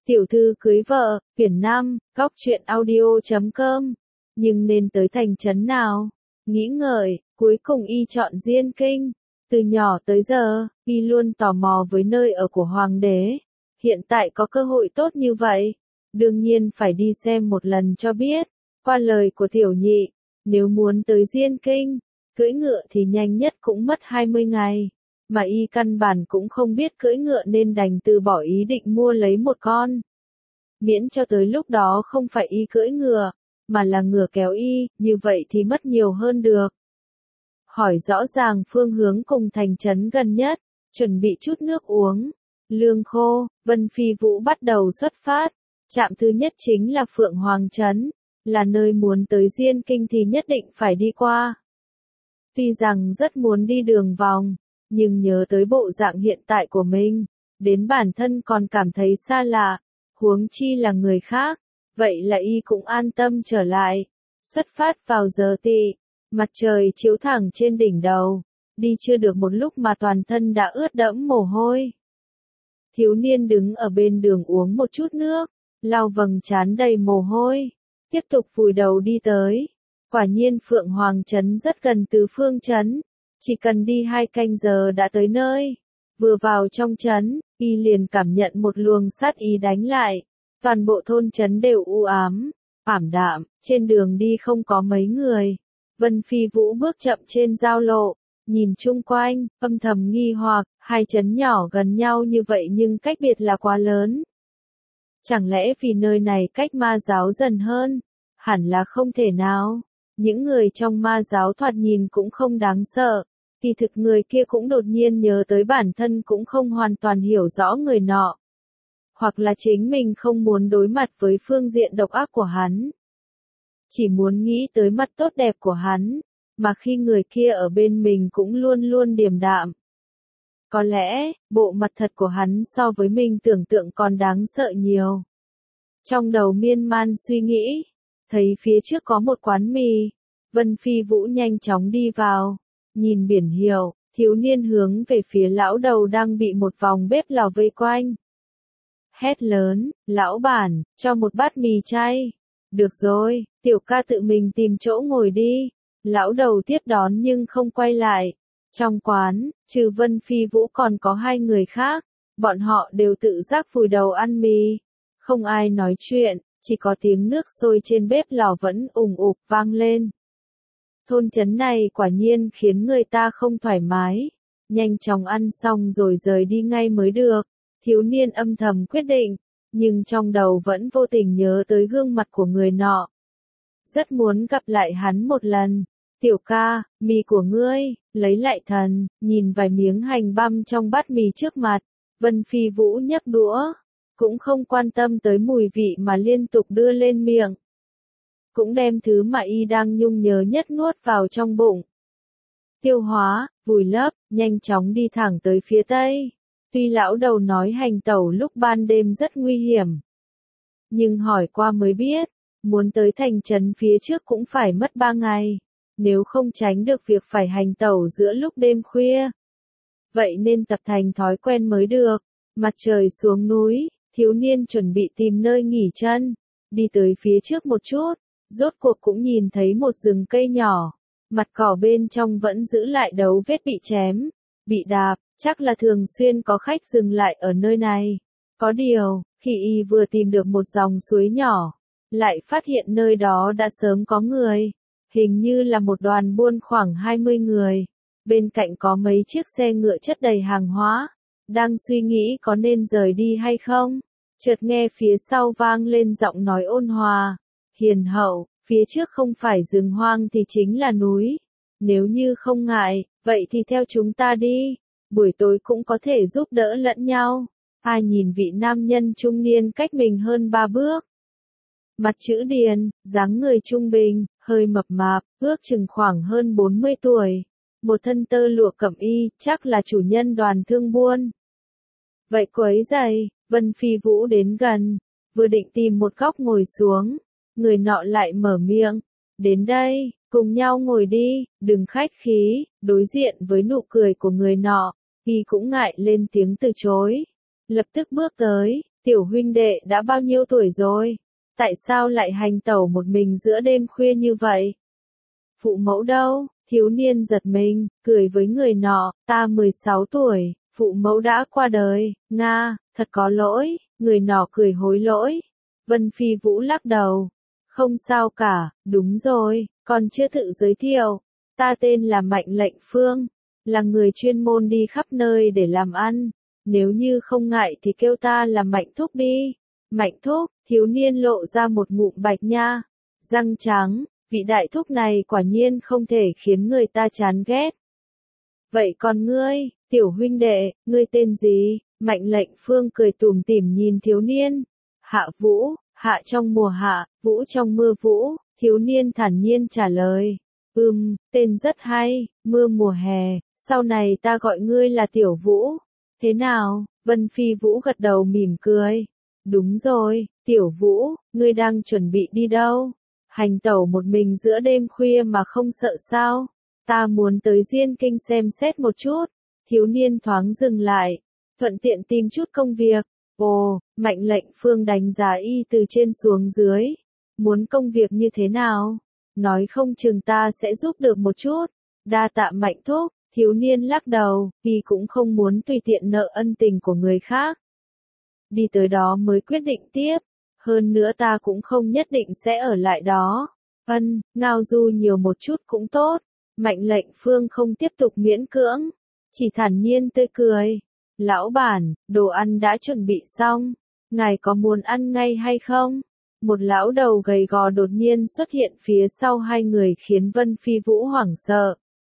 Tiểu thư cưới vợ, Biển Nam, góc truyện audio.com. Nhưng nên tới thành trấn nào? Nghĩ ngợi, cuối cùng y chọn Diên Kinh. Từ nhỏ tới giờ, y luôn tò mò với nơi ở của hoàng đế. Hiện tại có cơ hội tốt như vậy, đương nhiên phải đi xem một lần cho biết. Qua lời của tiểu nhị, nếu muốn tới Diên Kinh, cưỡi ngựa thì nhanh nhất cũng mất 20 ngày. Mà y căn bản cũng không biết cưỡi ngựa nên đành từ bỏ ý định mua lấy một con. Miễn cho tới lúc đó không phải y cưỡi ngựa, mà là ngựa kéo y, như vậy thì mất nhiều hơn được. Hỏi rõ ràng phương hướng cùng thành trấn gần nhất, chuẩn bị chút nước uống, lương khô, Vân Phi Vũ bắt đầu xuất phát. Trạm thứ nhất chính là Phượng Hoàng Trấn, là nơi muốn tới Diên Kinh thì nhất định phải đi qua. Tuy rằng rất muốn đi đường vòng, nhưng nhớ tới bộ dạng hiện tại của mình, đến bản thân còn cảm thấy xa lạ, huống chi là người khác, vậy là y cũng an tâm trở lại. Xuất phát vào giờ tỵ, mặt trời chiếu thẳng trên đỉnh đầu, đi chưa được một lúc mà toàn thân đã ướt đẫm mồ hôi. Thiếu niên đứng ở bên đường uống một chút nước, lau vầng trán đầy mồ hôi, tiếp tục vùi đầu đi tới. Quả nhiên Phượng Hoàng Trấn rất gần từ Phương Trấn, chỉ cần đi 2 canh giờ đã tới nơi. Vừa vào trong trấn, y liền cảm nhận một luồng sát ý đánh lại. Toàn bộ thôn trấn đều u ám, ảm đạm, trên đường đi không có mấy người. Vân Phi Vũ bước chậm trên giao lộ, nhìn chung quanh, âm thầm nghi hoặc, 2 trấn nhỏ gần nhau như vậy nhưng cách biệt là quá lớn. Chẳng lẽ vì nơi này cách ma giáo dần hơn? Hẳn là không thể nào. Những người trong ma giáo thoạt nhìn cũng không đáng sợ. Kỳ thực người kia cũng đột nhiên nhớ tới bản thân cũng không hoàn toàn hiểu rõ người nọ. Hoặc là chính mình không muốn đối mặt với phương diện độc ác của hắn. Chỉ muốn nghĩ tới mặt tốt đẹp của hắn, mà khi người kia ở bên mình cũng luôn luôn điềm đạm. Có lẽ, bộ mặt thật của hắn so với mình tưởng tượng còn đáng sợ nhiều. Trong đầu miên man suy nghĩ, thấy phía trước có một quán mì, Vân Phi Vũ nhanh chóng đi vào, nhìn biển hiệu, thiếu niên hướng về phía lão đầu đang bị một vòng bếp lò vây quanh. Hét lớn, lão bản, cho một bát mì chay. Được rồi, tiểu ca tự mình tìm chỗ ngồi đi. Lão đầu tiếp đón nhưng không quay lại. Trong quán, trừ Vân Phi Vũ còn có 2 người khác, bọn họ đều tự giác vùi đầu ăn mì. Không ai nói chuyện, chỉ có tiếng nước sôi trên bếp lò vẫn ùng ục vang lên. Thôn trấn này quả nhiên khiến người ta không thoải mái. Nhanh chóng ăn xong rồi rời đi ngay mới được. Thiếu niên âm thầm quyết định, nhưng trong đầu vẫn vô tình nhớ tới gương mặt của người nọ. Rất muốn gặp lại hắn một lần. Tiểu ca, mì của ngươi, lấy lại thần, nhìn vài miếng hành băm trong bát mì trước mặt. Vân Phi Vũ nhấc đũa, cũng không quan tâm tới mùi vị mà liên tục đưa lên miệng. Cũng đem thứ mà y đang nhung nhớ nhất nuốt vào trong bụng. Tiêu hóa, vùi lấp, nhanh chóng đi thẳng tới phía tây. Tuy lão đầu nói hành tẩu lúc ban đêm rất nguy hiểm, nhưng hỏi qua mới biết, muốn tới thành trấn phía trước cũng phải mất 3 ngày, nếu không tránh được việc phải hành tẩu giữa lúc đêm khuya. Vậy nên tập thành thói quen mới được. Mặt trời xuống núi, thiếu niên chuẩn bị tìm nơi nghỉ chân, đi tới phía trước một chút, rốt cuộc cũng nhìn thấy một rừng cây nhỏ, mặt cỏ bên trong vẫn giữ lại dấu vết bị chém, bị đạp. Chắc là thường xuyên có khách dừng lại ở nơi này. Có điều, khi y vừa tìm được một dòng suối nhỏ, lại phát hiện nơi đó đã sớm có người. Hình như là một đoàn buôn khoảng 20 người. Bên cạnh có mấy chiếc xe ngựa chất đầy hàng hóa. Đang suy nghĩ có nên rời đi hay không. Chợt nghe phía sau vang lên giọng nói ôn hòa, hiền hậu, phía trước không phải rừng hoang thì chính là núi. Nếu như không ngại, vậy thì theo chúng ta đi. Buổi tối cũng có thể giúp đỡ lẫn nhau. Ai nhìn vị nam nhân trung niên cách mình hơn 3 bước. Mặt chữ điền, dáng người trung bình, hơi mập mạp, ước chừng khoảng hơn 40 tuổi. Một thân tơ lụa cẩm y, chắc là chủ nhân đoàn thương buôn. Vậy quấy giày, Vân Phi Vũ đến gần, vừa định tìm một góc ngồi xuống. Người nọ lại mở miệng, đến đây, cùng nhau ngồi đi, đừng khách khí. Đối diện với nụ cười của người nọ, y cũng ngại lên tiếng từ chối. Lập tức bước tới, tiểu huynh đệ đã bao nhiêu tuổi rồi? Tại sao lại hành tẩu một mình giữa đêm khuya như vậy? Phụ mẫu đâu? Thiếu niên giật mình, cười với người nọ, ta 16 tuổi, phụ mẫu đã qua đời, Nga, thật có lỗi, người nọ cười hối lỗi. Vân Phi Vũ lắc đầu, không sao cả, đúng rồi, còn chưa tự giới thiệu, ta tên là Mạnh Lệnh Phương, là người chuyên môn đi khắp nơi để làm ăn, nếu như không ngại thì kêu ta là Mạnh Thúc đi. Mạnh Thúc, thiếu niên lộ ra một ngụm bạch nha, răng trắng. Vị đại thúc này quả nhiên không thể khiến người ta chán ghét. Vậy còn ngươi, tiểu huynh đệ, ngươi tên gì? Mạnh Lệnh Phương cười tủm tỉm nhìn thiếu niên. Hạ Vũ, hạ trong mùa hạ, vũ trong mưa vũ, thiếu niên thản nhiên trả lời. Tên rất hay, mưa mùa hè, sau này ta gọi ngươi là Tiểu Vũ. Thế nào? Vân Phi Vũ gật đầu mỉm cười. Đúng rồi, Tiểu Vũ, ngươi đang chuẩn bị đi đâu? Hành tẩu một mình giữa đêm khuya mà không sợ sao? Ta muốn tới Diên Kinh xem xét một chút. Thiếu niên thoáng dừng lại, thuận tiện tìm chút công việc. Ồ, Mạnh Lệnh Phương đánh giá y từ trên xuống dưới. Muốn công việc như thế nào? Nói không chừng ta sẽ giúp được một chút. Đa tạ Mạnh Thúc, thiếu niên lắc đầu, y cũng không muốn tùy tiện nợ ân tình của người khác. Đi tới đó mới quyết định tiếp. Hơn nữa ta cũng không nhất định sẽ ở lại đó. Ngao du nhiều một chút cũng tốt. Mạnh Lệnh Phương không tiếp tục miễn cưỡng, chỉ thản nhiên tươi cười. Lão bản, đồ ăn đã chuẩn bị xong. Ngài có muốn ăn ngay hay không? Một lão đầu gầy gò đột nhiên xuất hiện phía sau hai người khiến Vân Phi Vũ hoảng sợ.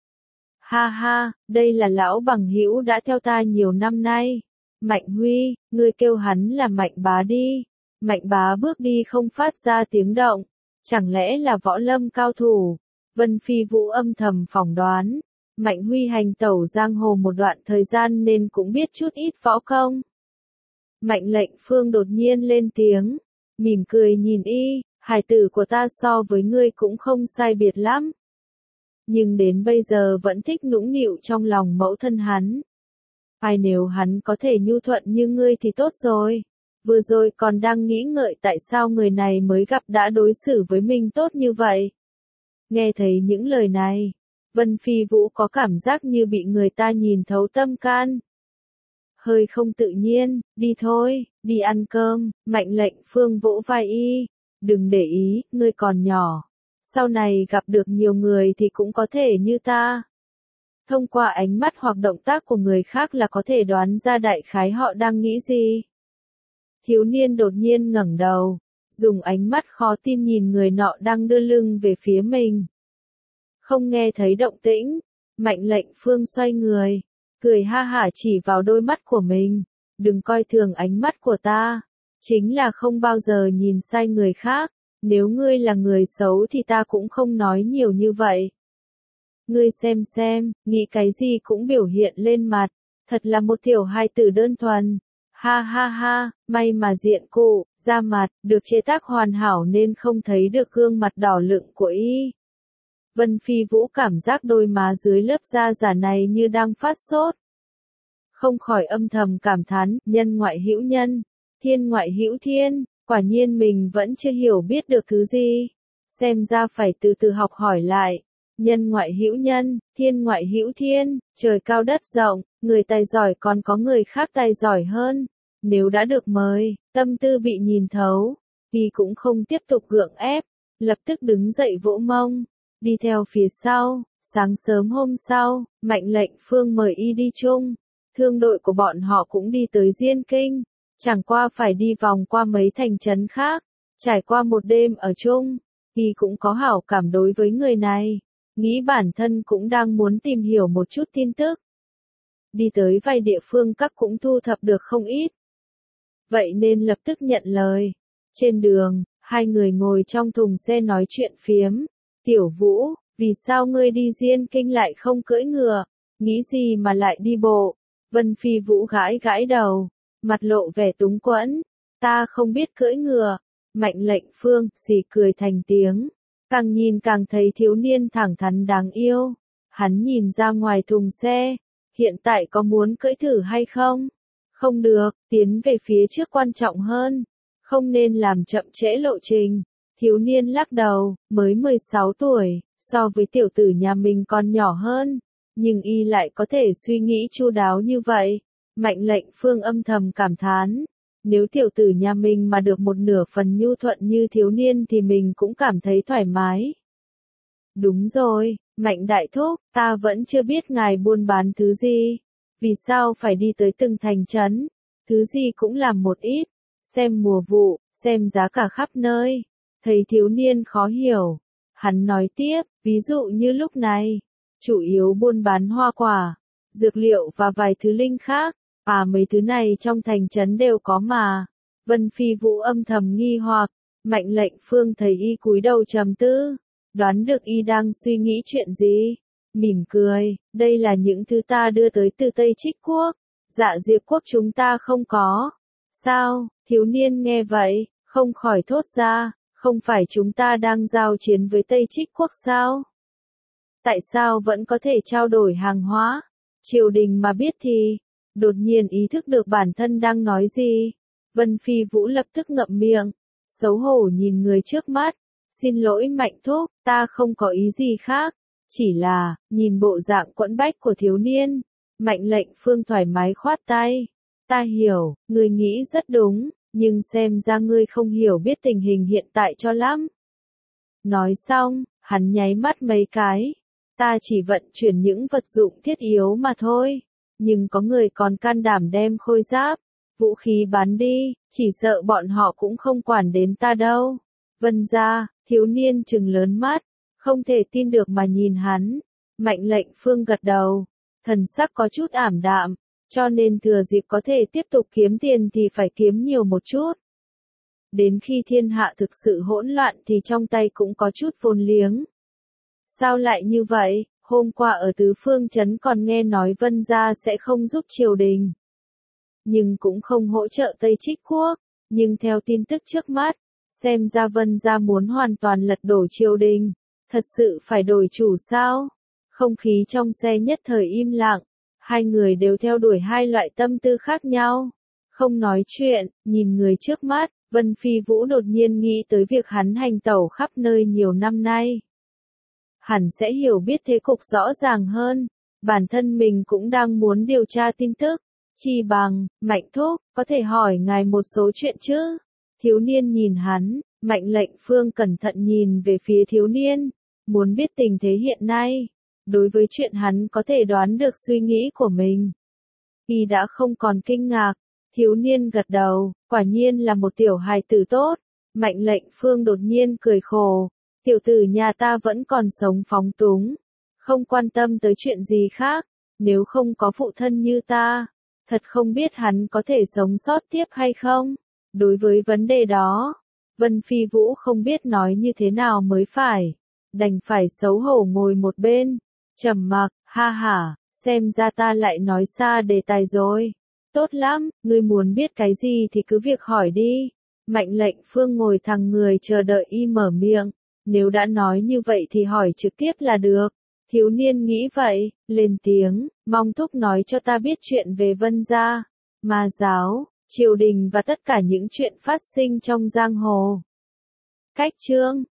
Ha ha, đây là lão bằng hữu đã theo ta nhiều năm nay. Mạnh Huy, ngươi kêu hắn là Mạnh Bá đi. Mạnh Bá bước đi không phát ra tiếng động. Chẳng lẽ là võ lâm cao thủ? Vân Phi Vũ âm thầm phỏng đoán. Mạnh Huy hành tẩu giang hồ một đoạn thời gian nên cũng biết chút ít võ công. Mạnh Lệnh Phương đột nhiên lên tiếng, mỉm cười nhìn y, hài tử của ta so với ngươi cũng không sai biệt lắm. Nhưng đến bây giờ vẫn thích nũng nịu trong lòng mẫu thân hắn. Ai nếu hắn có thể nhu thuận như ngươi thì tốt rồi. Vừa rồi còn đang nghĩ ngợi tại sao người này mới gặp đã đối xử với mình tốt như vậy. Nghe thấy những lời này, Vân Phi Vũ có cảm giác như bị người ta nhìn thấu tâm can. Hơi không tự nhiên, đi thôi, đi ăn cơm. Mạnh Lệnh Phương vỗ vai y. Đừng để ý, ngươi còn nhỏ. Sau này gặp được nhiều người thì cũng có thể như ta. Thông qua ánh mắt hoặc động tác của người khác là có thể đoán ra đại khái họ đang nghĩ gì. Thiếu niên đột nhiên ngẩng đầu, dùng ánh mắt khó tin nhìn người nọ đang đưa lưng về phía mình. Không nghe thấy động tĩnh, Mạnh Lệnh Phương xoay người, cười ha hả chỉ vào đôi mắt của mình. Đừng coi thường ánh mắt của ta, chính là không bao giờ nhìn sai người khác. Nếu ngươi là người xấu thì ta cũng không nói nhiều như vậy. Ngươi xem, nghĩ cái gì cũng biểu hiện lên mặt, thật là một tiểu hài tử đơn thuần. Ha ha ha, may mà diện cụ, da mặt, được chế tác hoàn hảo nên không thấy được gương mặt đỏ lựng của y. Vân Phi Vũ cảm giác đôi má dưới lớp da giả này như đang phát sốt. Không khỏi âm thầm cảm thán, nhân ngoại hữu nhân, thiên ngoại hữu thiên, quả nhiên mình vẫn chưa hiểu biết được thứ gì. Xem ra phải từ từ học hỏi lại. Nhân ngoại hữu nhân, thiên ngoại hữu thiên, trời cao đất rộng, người tài giỏi còn có người khác tài giỏi hơn. Nếu đã được mời, tâm tư bị nhìn thấu, thì cũng không tiếp tục gượng ép, lập tức đứng dậy vỗ mông, đi theo phía sau. Sáng sớm hôm sau, Mạnh Lệnh Phương mời y đi chung, thương đội của bọn họ cũng đi tới Diên Kinh, chẳng qua phải đi vòng qua mấy thành trấn khác, trải qua một đêm ở chung, y cũng có hảo cảm đối với người này. Nghĩ bản thân cũng đang muốn tìm hiểu một chút tin tức. Đi tới vài địa phương các cũng thu thập được không ít. Vậy nên lập tức nhận lời. Trên đường, hai người ngồi trong thùng xe nói chuyện phiếm. Tiểu Vũ, vì sao ngươi đi Diên Kinh lại không cưỡi ngựa? Nghĩ gì mà lại đi bộ? Vân Phi Vũ gãi gãi đầu, mặt lộ vẻ túng quẫn. Ta không biết cưỡi ngựa. Mạnh Lệnh Phương xì cười thành tiếng. Càng nhìn càng thấy thiếu niên thẳng thắn đáng yêu. Hắn nhìn ra ngoài thùng xe. Hiện tại có muốn cưỡi thử hay không? Không được, tiến về phía trước quan trọng hơn. Không nên làm chậm trễ lộ trình. Thiếu niên lắc đầu, mới 16 tuổi, so với tiểu tử nhà mình còn nhỏ hơn. Nhưng y lại có thể suy nghĩ chu đáo như vậy. Mạnh Lệnh Phương âm thầm cảm thán. Nếu tiểu tử nhà mình mà được một nửa phần nhu thuận như thiếu niên thì mình cũng cảm thấy thoải mái. Đúng rồi, Mạnh đại thúc, ta vẫn chưa biết ngài buôn bán thứ gì. Vì sao phải đi tới từng thành trấn? Thứ gì cũng làm một ít. Xem mùa vụ, xem giá cả khắp nơi. Thấy thiếu niên khó hiểu. Hắn nói tiếp, ví dụ như lúc này, chủ yếu buôn bán hoa quả, dược liệu và vài thứ linh khác. Mấy thứ này trong thành trấn đều có mà. Vân Phi Vũ âm thầm nghi hoặc. Mạnh Lệnh Phương thấy y cúi đầu trầm tư. Đoán được y đang suy nghĩ chuyện gì. Mỉm cười, đây là những thứ ta đưa tới từ Tây Trích Quốc. Dạ Diệp Quốc chúng ta không có. Sao, thiếu niên nghe vậy, không khỏi thốt ra, không phải chúng ta đang giao chiến với Tây Trích Quốc sao? Tại sao vẫn có thể trao đổi hàng hóa? Triều đình mà biết thì, đột nhiên ý thức được bản thân đang nói gì. Vân Phi Vũ lập tức ngậm miệng, xấu hổ nhìn người trước mắt. Xin lỗi Mạnh thúc, ta không có ý gì khác. Chỉ là, nhìn bộ dạng quẫn bách của thiếu niên. Mạnh Lệnh Phương thoải mái khoát tay. Ta hiểu, ngươi nghĩ rất đúng, nhưng xem ra ngươi không hiểu biết tình hình hiện tại cho lắm. Nói xong, hắn nháy mắt mấy cái. Ta chỉ vận chuyển những vật dụng thiết yếu mà thôi. Nhưng có người còn can đảm đem khôi giáp, vũ khí bán đi, chỉ sợ bọn họ cũng không quản đến ta đâu. Vân gia, thiếu niên trừng lớn mắt, không thể tin được mà nhìn hắn. Mạnh Lệnh Phương gật đầu, thần sắc có chút ảm đạm, cho nên thừa dịp có thể tiếp tục kiếm tiền thì phải kiếm nhiều một chút. Đến khi thiên hạ thực sự hỗn loạn thì trong tay cũng có chút vốn liếng. Sao lại như vậy? Hôm qua ở Tứ Phương Trấn còn nghe nói Vân gia sẽ không giúp triều đình, nhưng cũng không hỗ trợ Tây Trích Quốc. Nhưng theo tin tức trước mắt, xem ra Vân gia muốn hoàn toàn lật đổ triều đình. Thật sự phải đổi chủ sao? Không khí trong xe nhất thời im lặng. Hai người đều theo đuổi hai loại tâm tư khác nhau. Không nói chuyện, nhìn người trước mắt, Vân Phi Vũ đột nhiên nghĩ tới việc hắn hành tẩu khắp nơi nhiều năm nay. Hẳn sẽ hiểu biết thế cục rõ ràng hơn. Bản thân mình cũng đang muốn điều tra tin tức. Chi bằng, Mạnh thúc, có thể hỏi ngài một số chuyện chứ? Thiếu niên nhìn hắn, Mạnh Lệnh Phương cẩn thận nhìn về phía thiếu niên, muốn biết tình thế hiện nay. Đối với chuyện hắn có thể đoán được suy nghĩ của mình, y đã không còn kinh ngạc. Thiếu niên gật đầu, quả nhiên là một tiểu hài tử tốt. Mạnh Lệnh Phương đột nhiên cười khổ. Tiểu tử nhà ta vẫn còn sống phóng túng, không quan tâm tới chuyện gì khác. Nếu không có phụ thân như ta, thật không biết hắn có thể sống sót tiếp hay không. Đối với vấn đề đó, Vân Phi Vũ không biết nói như thế nào mới phải, đành phải xấu hổ ngồi một bên, trầm mặc. Ha ha, xem ra ta lại nói xa đề tài rồi. Tốt lắm, ngươi muốn biết cái gì thì cứ việc hỏi đi. Mạnh Lệnh Phương ngồi thẳng người chờ đợi y mở miệng. Nếu đã nói như vậy thì hỏi trực tiếp là được. Thiếu niên nghĩ vậy, lên tiếng, mong thúc nói cho ta biết chuyện về Vân gia, Ma giáo, triều đình và tất cả những chuyện phát sinh trong giang hồ. Cách chương